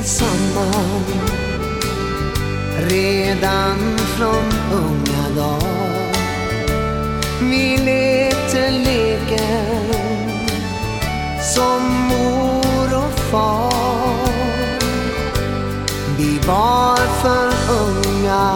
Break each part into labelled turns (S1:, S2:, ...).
S1: samman redan från unga dag. Vi lekte leken som mor och far. Vi var för unga,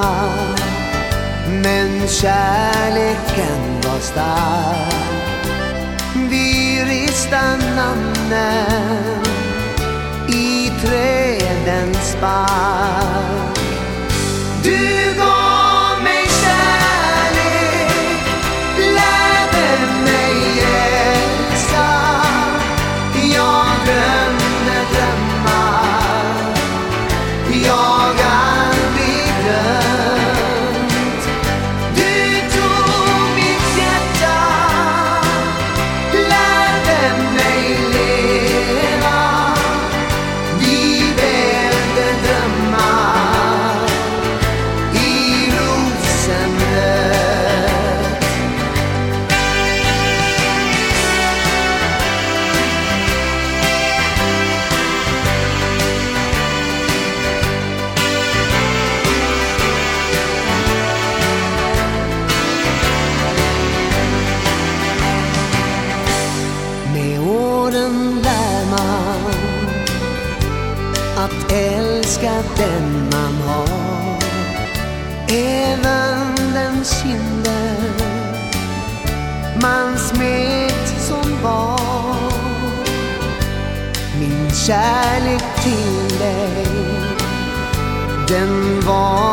S1: men kärleken var stark. Vi ristade namnen i trädens bark. Du gav mig kärlek, lärde mig älska. Jag drömde drömmar jag aldrig drömt. Du tog mitt hjärta, lärde mig leva. Vi välde drömmar i rosenröd. Med åren lär man att älska den man har, även den kinden man smekt som barn. Min kärlek till dig, den var